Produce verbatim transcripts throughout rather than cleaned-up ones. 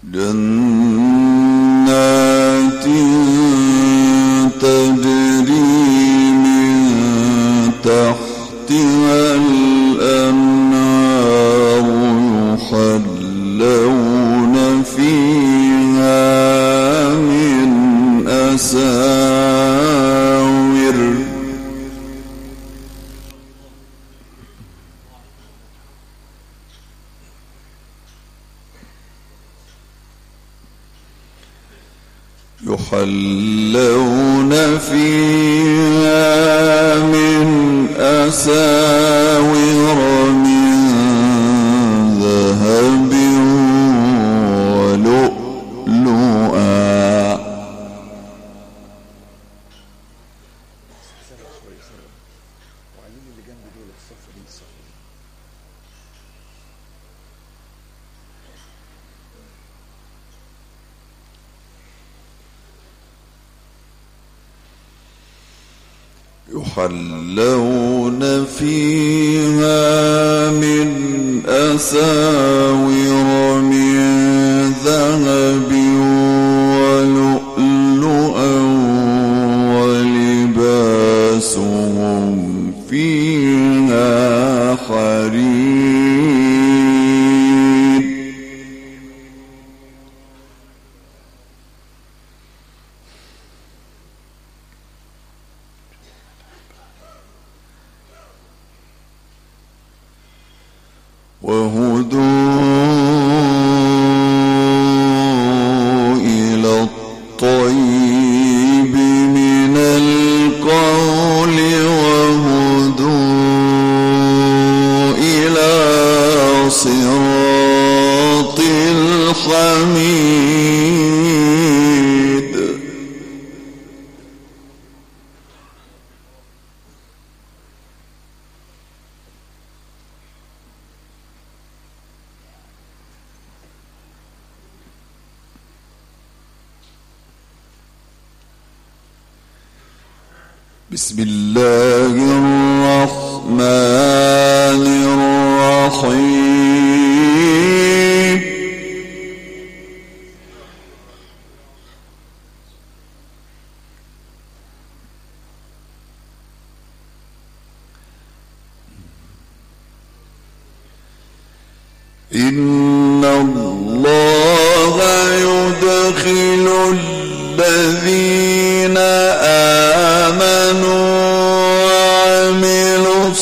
جنات تجري من تحتها الأنهار يحلون فيها من أساور يحلون فيها من أساور من ذهب ولؤلؤا يحلون فيها من أساور من ذهب ولؤلؤا ولباسهم فيها حرير وهدوا إلى الطيب من القول وهدوا إلى صراط الحميد بسم الله الرحمن الرحيم إن الله يدخل الذين آمنوا وعملوا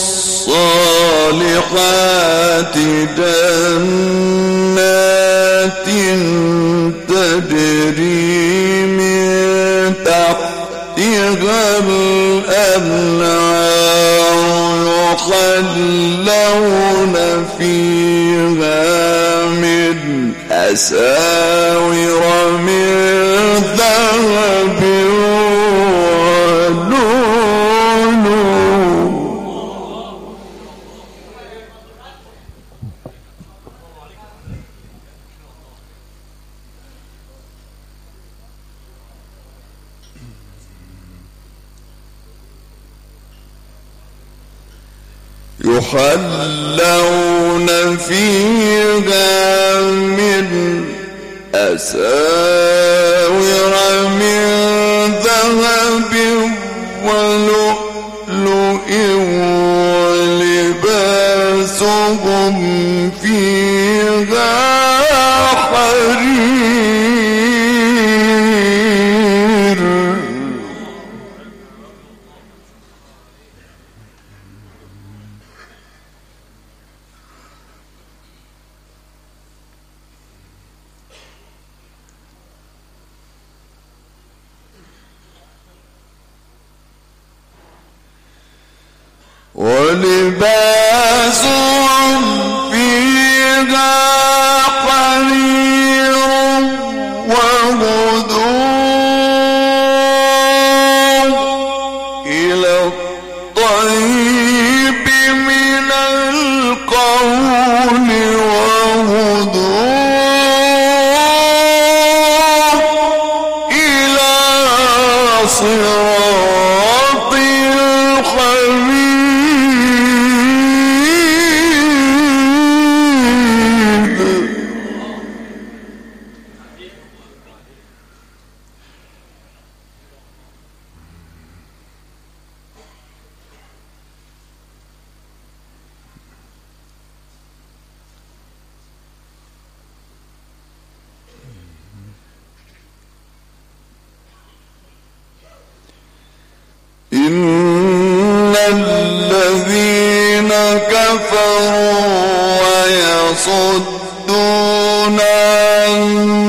الصالحات جنات تجري من تحتها الأنهار يحلون فيها من أساور من ذهب يحلون فيها من أساور من ذهب ولؤلؤ ولباسهم فيها حرير ولباسهم فيها حرير وهدوا إلى الطيب من القول وهدوا إلى صراط الحميد إن الذين كفروا ويصدون عن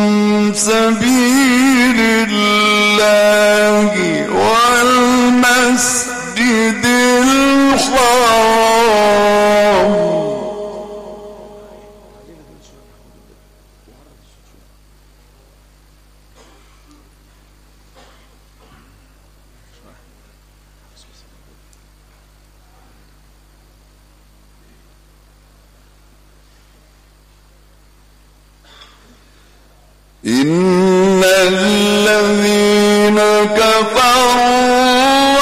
سبيل الله والمسجد الحرام إن الذين كفروا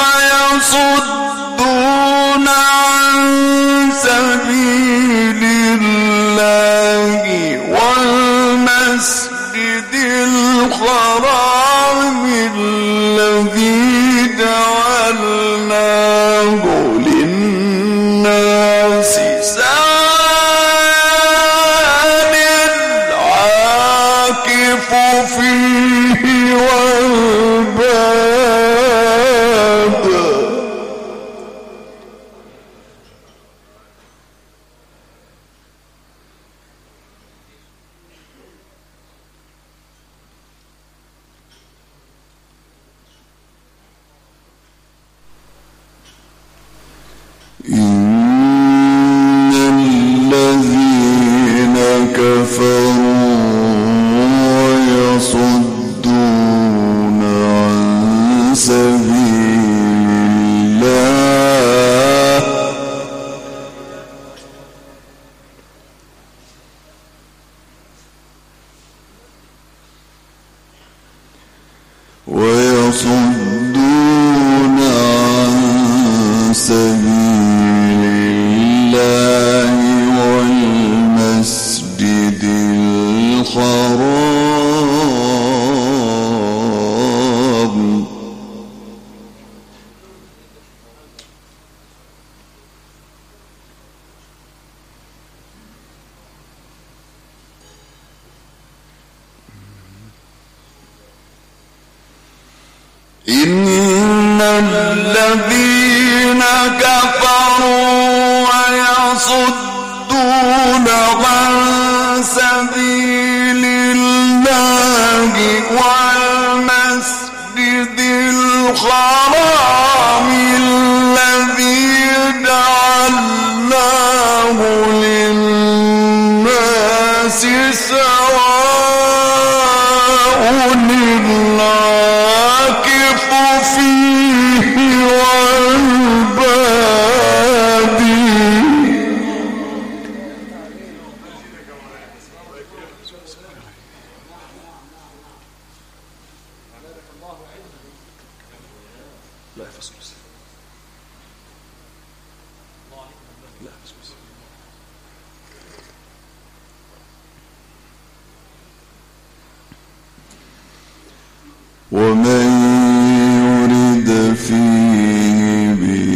ويصدون عن سبيل الله والمسجد الحرام الذي جعلناه للناس فيه والباب إن الذين كفروا يصدون عن سبيل الله ويصدون عن سبيل الله والمسجد الحرام إن الذين كفروا ويصدون عن سبيل الله والمسجد الحرام الذي جعلناه للناس سواء العاكف فيه والبادي ومن يرد فيه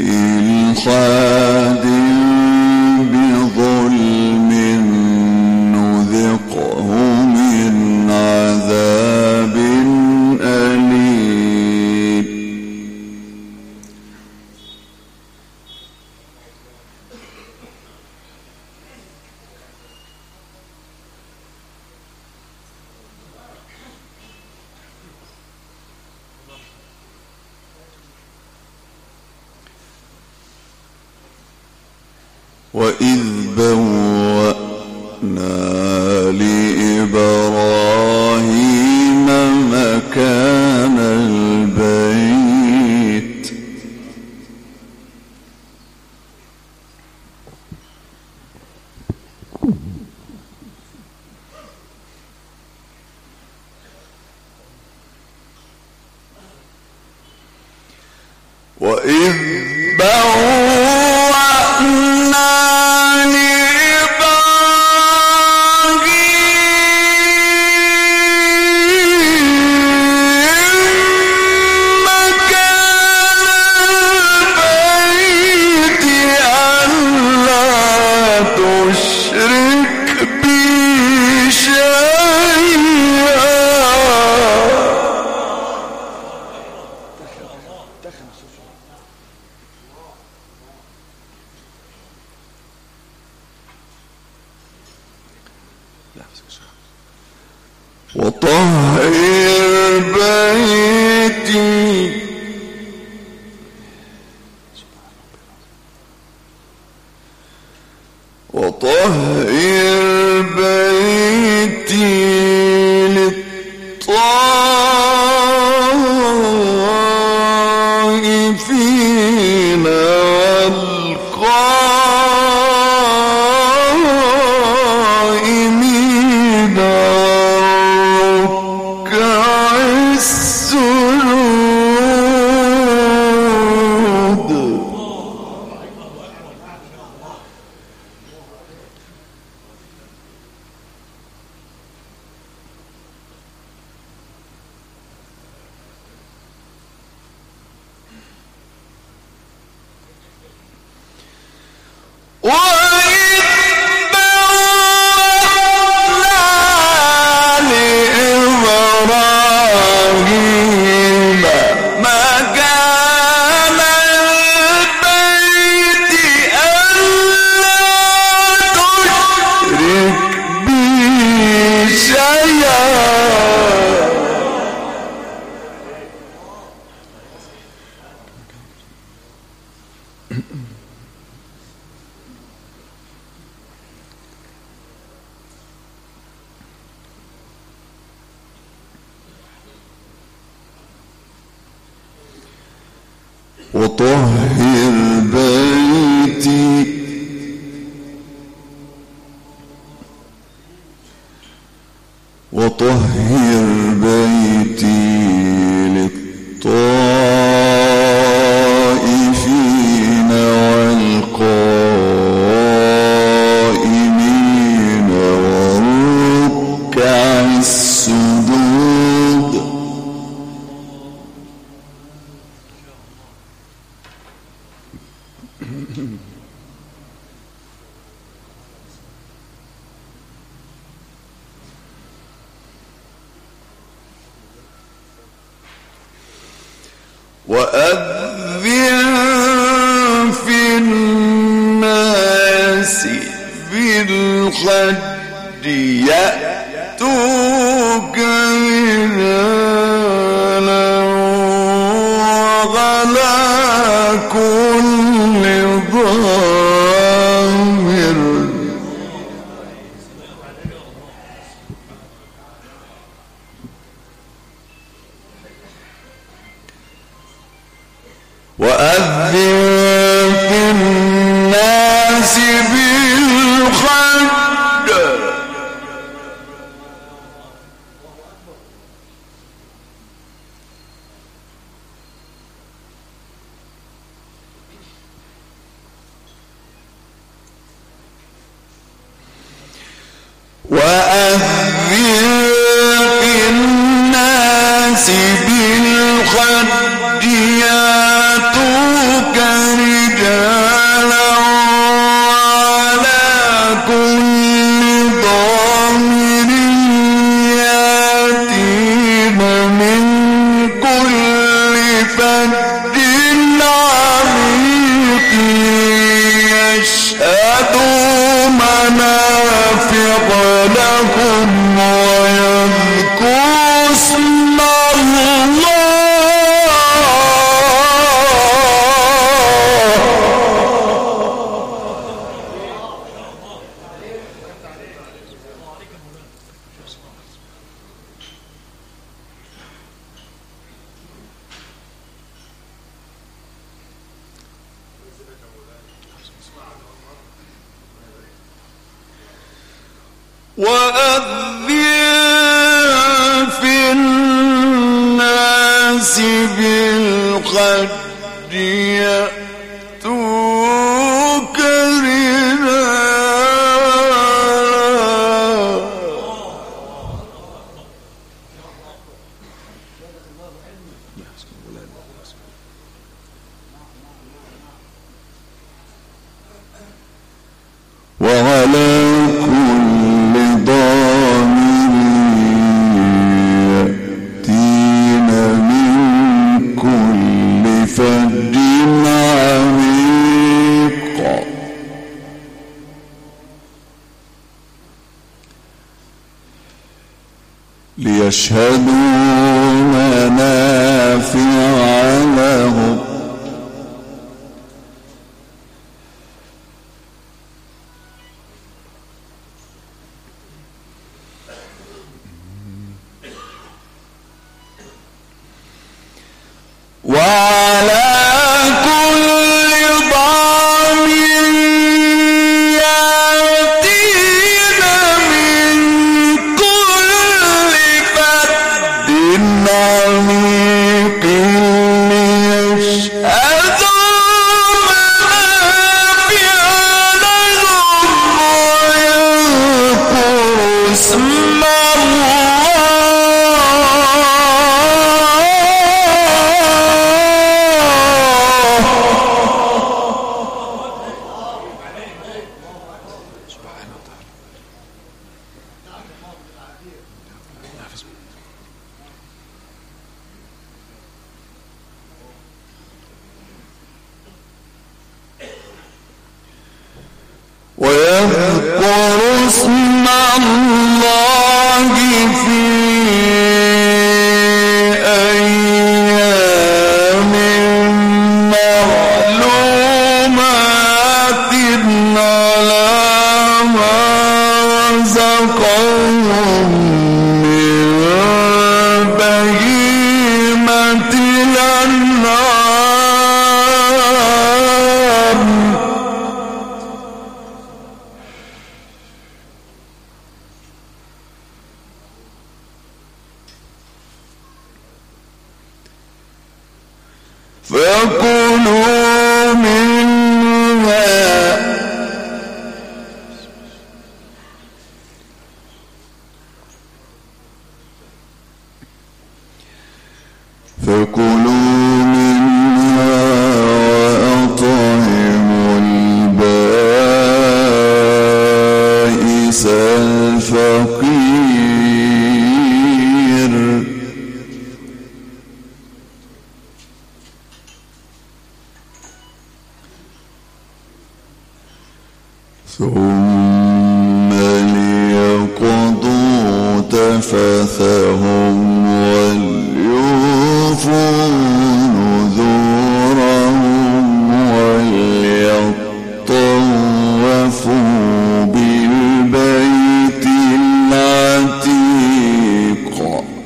بإلحاد بظلم نذقه من عذاب أليم وإذ بوأنا لإبراهيم مكان البيت وإذ بوأنا وطهر بيتي وطهر بيتي للطائفين والقائمين والركع السجود. وطهر بيتي وطهر بيتي للطائفين والقائمين والركع السجود. وأذن في الناس بالحج يأتوك رجالا وعلى كل ضامر وأذن في الناس بالحج وأذن في الناس بالحج يأتوك رجالا وعلى كل ضامر يأتين من كل فج عميق يشهدوا منافع لهم ويذكروا اسم الله وأذن في الناس بالحج يأتوك رجالا وعلى كل ضامر يأتين من كل فج ليشهدوا منافع لهم وعلى ويذكر اسم الله في أيام معلومات على ما رزقهم من بهيمة الأنعام فكلوا منها فكلوا منها وأطعموا البائس الفقير ثم ليقضوا تفثهم وليوفوا نذورهم وليطوفوا بالبيت العتيق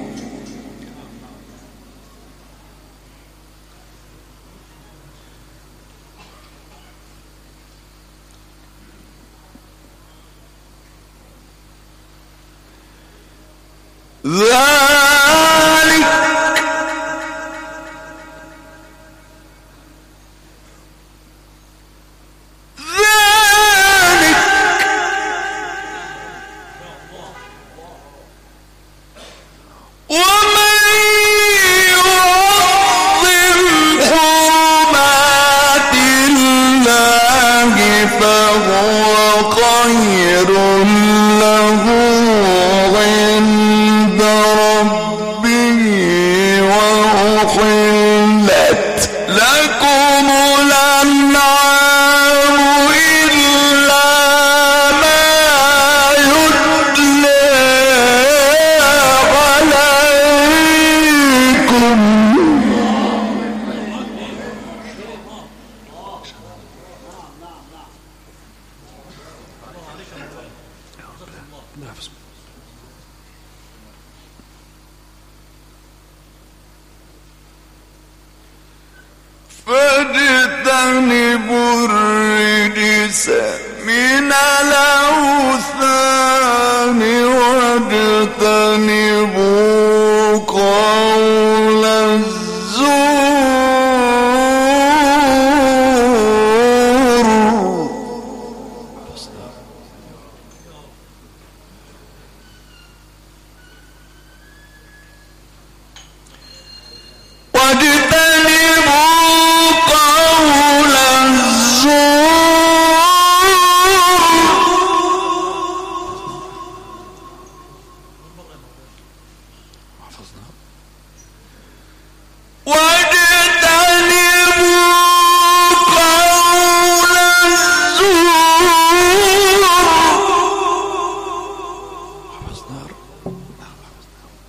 ذلك ذلك ومن يعظم حرمات الله فهو خير له عند ربه وأحلت لكم الأنعام إلا ما يتلى عليكم فاجتنبوا الرجس من الأوثان واجتنبوا قول الزور واجتنبوا قول الزور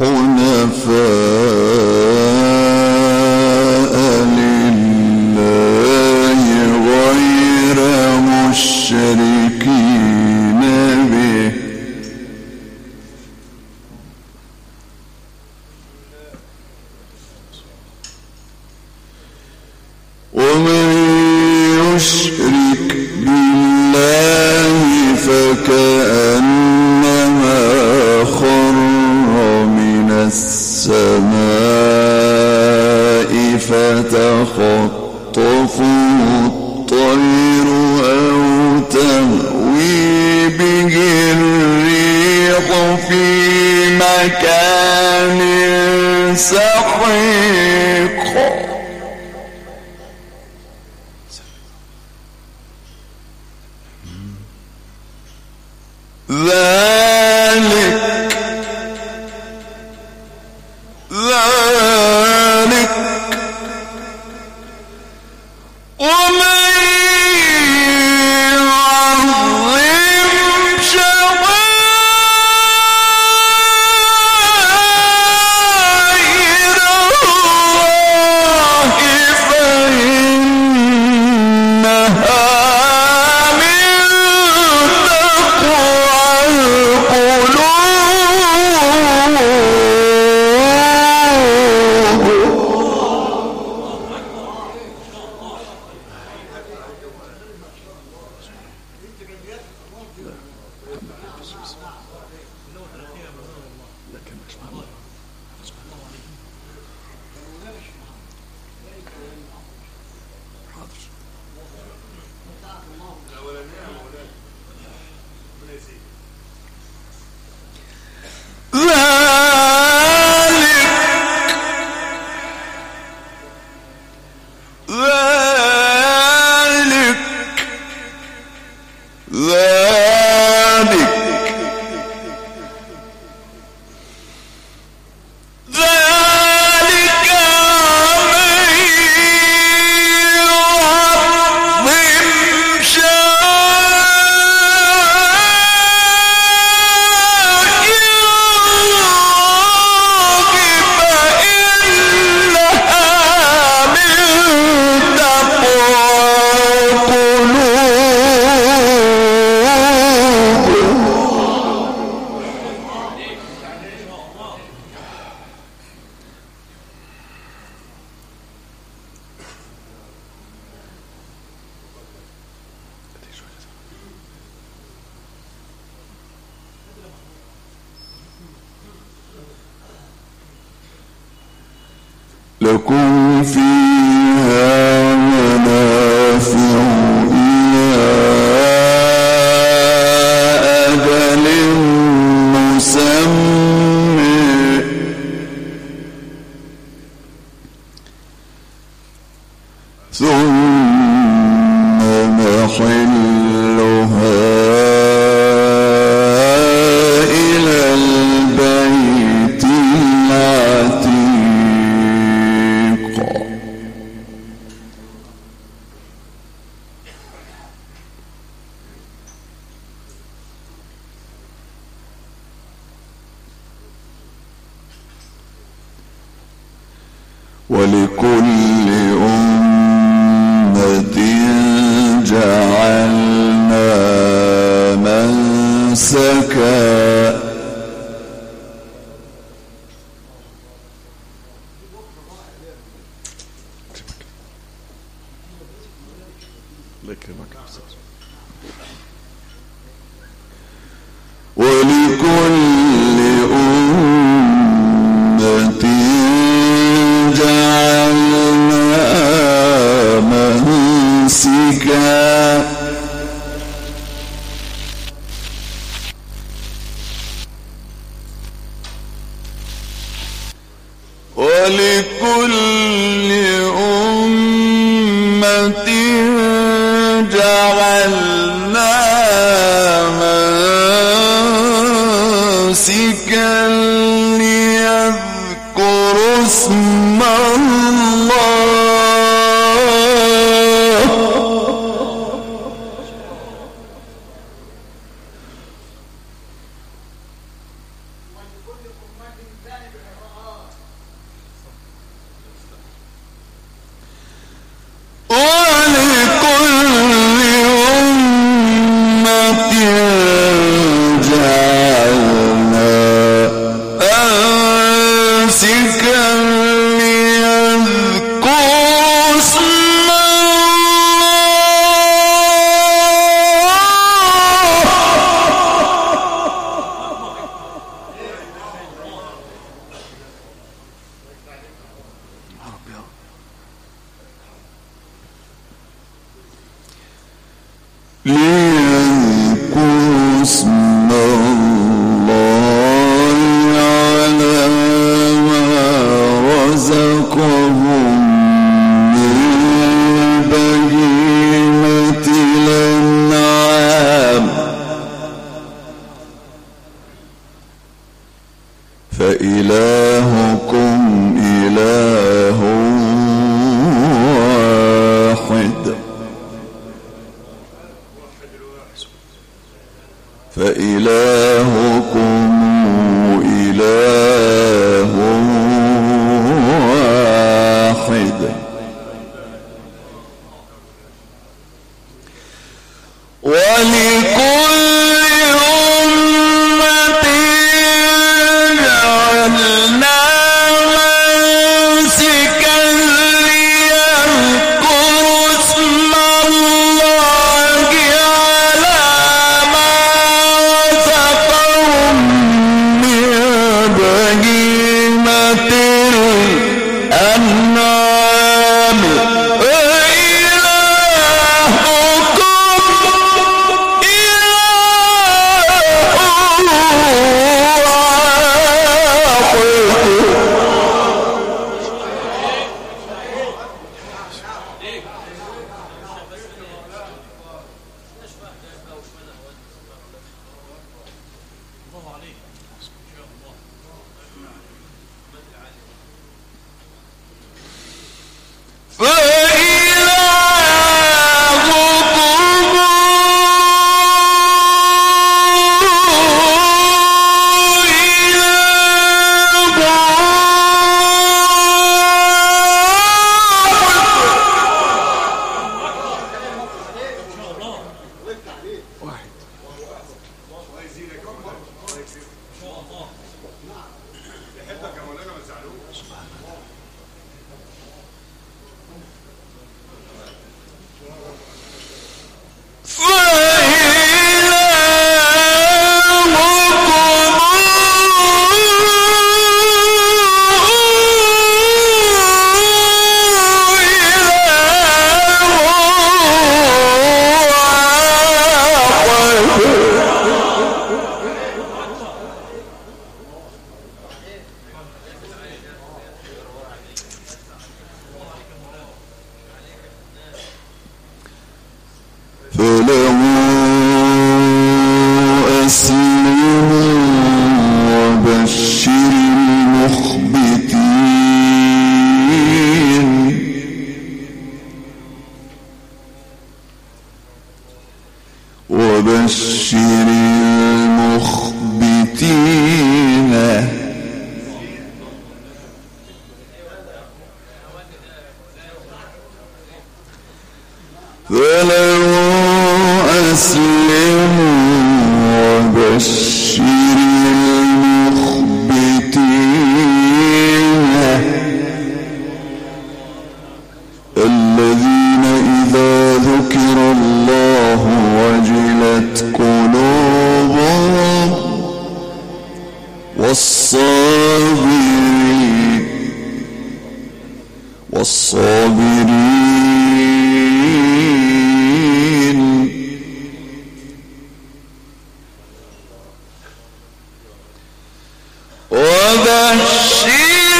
حنفاء لله غير مشركين به ومن يشرك بالله فكأنما خر من السماء فتخطفه الطير أو تهوي به الريح في مكان سحيق ذلك ذلك ومن يعظم شعائر الله فإنها لكم فيها منافع إلى أجل مسمى ثم محلها إلى البيت العتيق ولكل أمة جعلنا منسكا ولكل أمة جعلنا منسكا ولكل أمة جعلنا منسكا ليذكروا اسم الله ليذكروا اسم الله على ما رزقهم من بهيمة الأنعام فإلهكم إله واحد فإلهكم إله واحد ولكل أمة جعلنا منسكا ليذكروا اسم الله على ما رزقهم من بهيمة الأنعام وبشر المخبتين فلو أسلموا وبشر المخبتين الذين إذا ذكر الله وجلت قلوبهم والصابرين والصابرين وبشر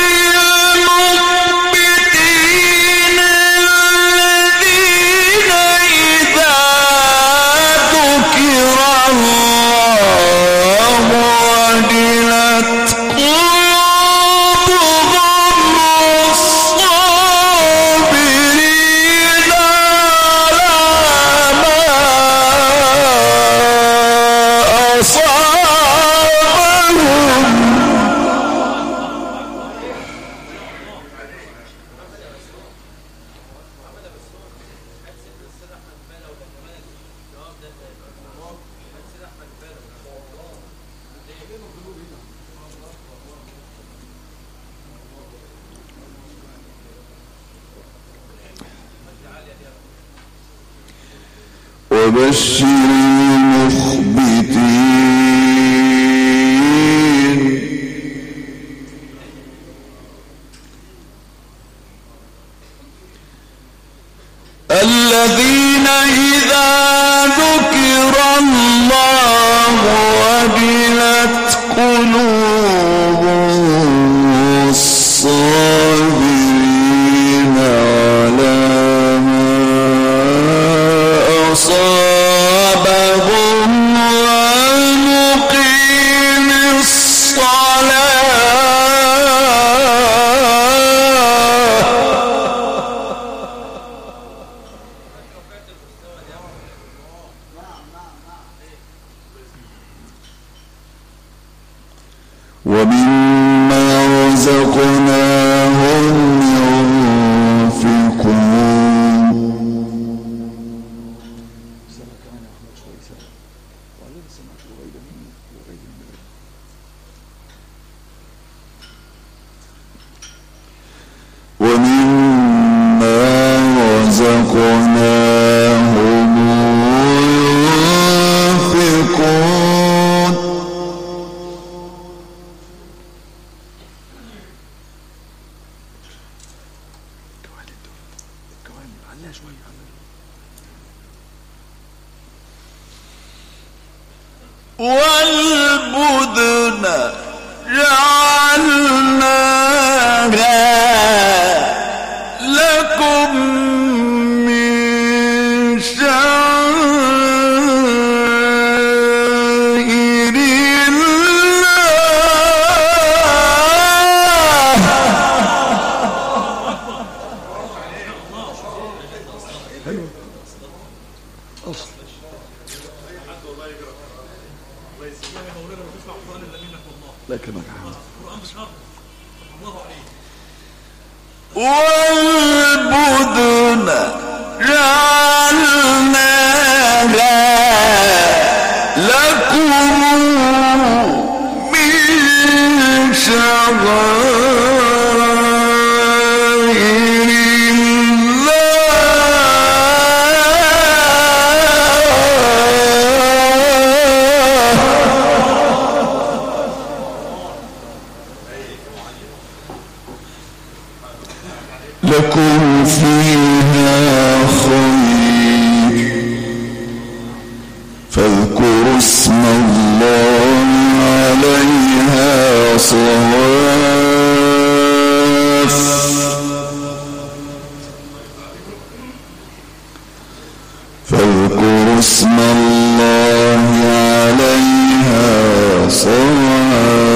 وبشر المخبتين الذين إذا ذكروا ومما رزقناهم ينفقون. ومما رزقناهم ينفقون. والبدن جعلناها لكم من شعائر والبدن جعلناها لكم من شعائر لكم فيها خير فاذكروا اسم الله عليها صواف فاذكروا اسم الله عليها صواف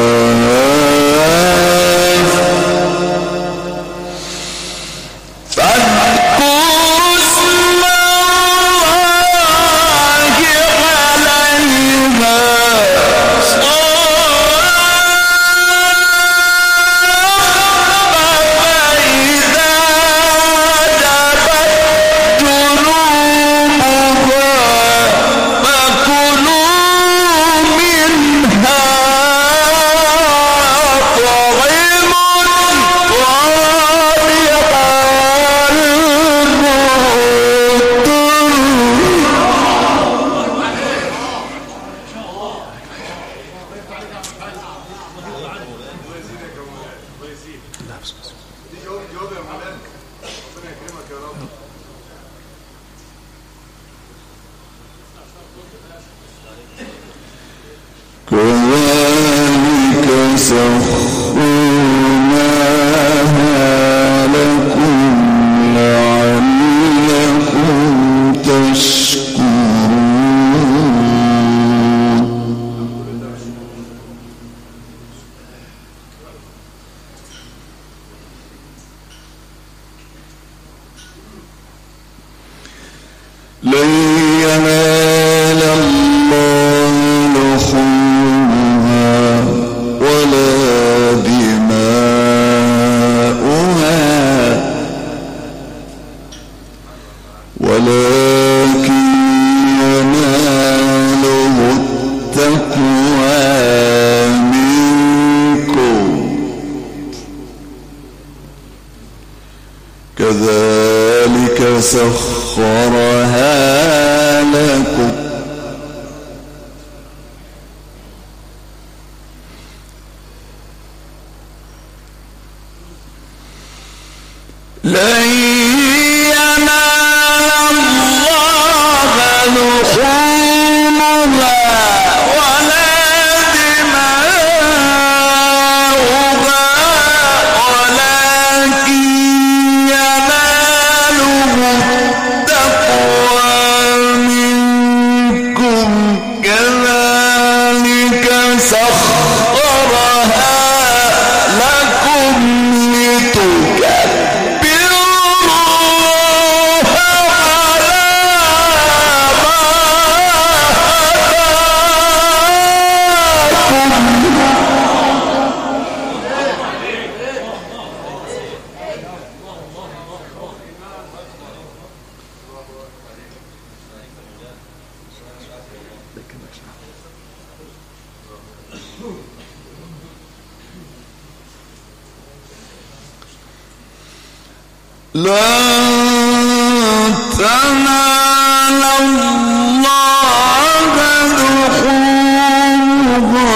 كذلك سخرناها لكم لعلكم تشكرون. لن ينال الله لحومها ولا دماؤها ولكن يناله التقوى منكم كذلك سخرها لن تنالوا الله لحومها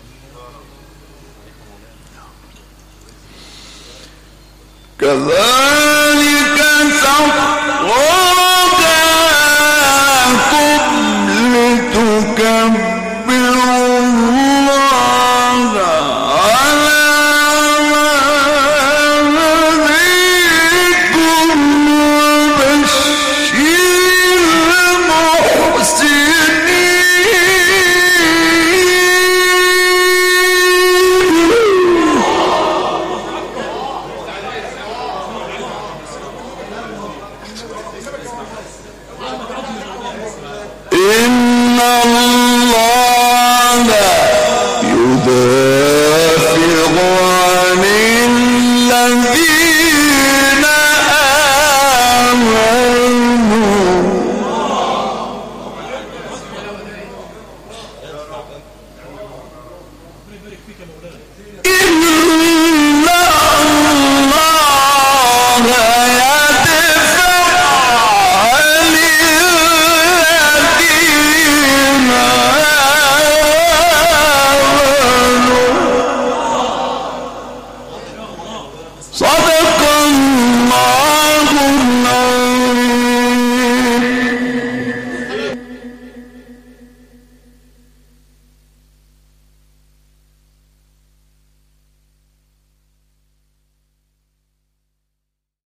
كذلك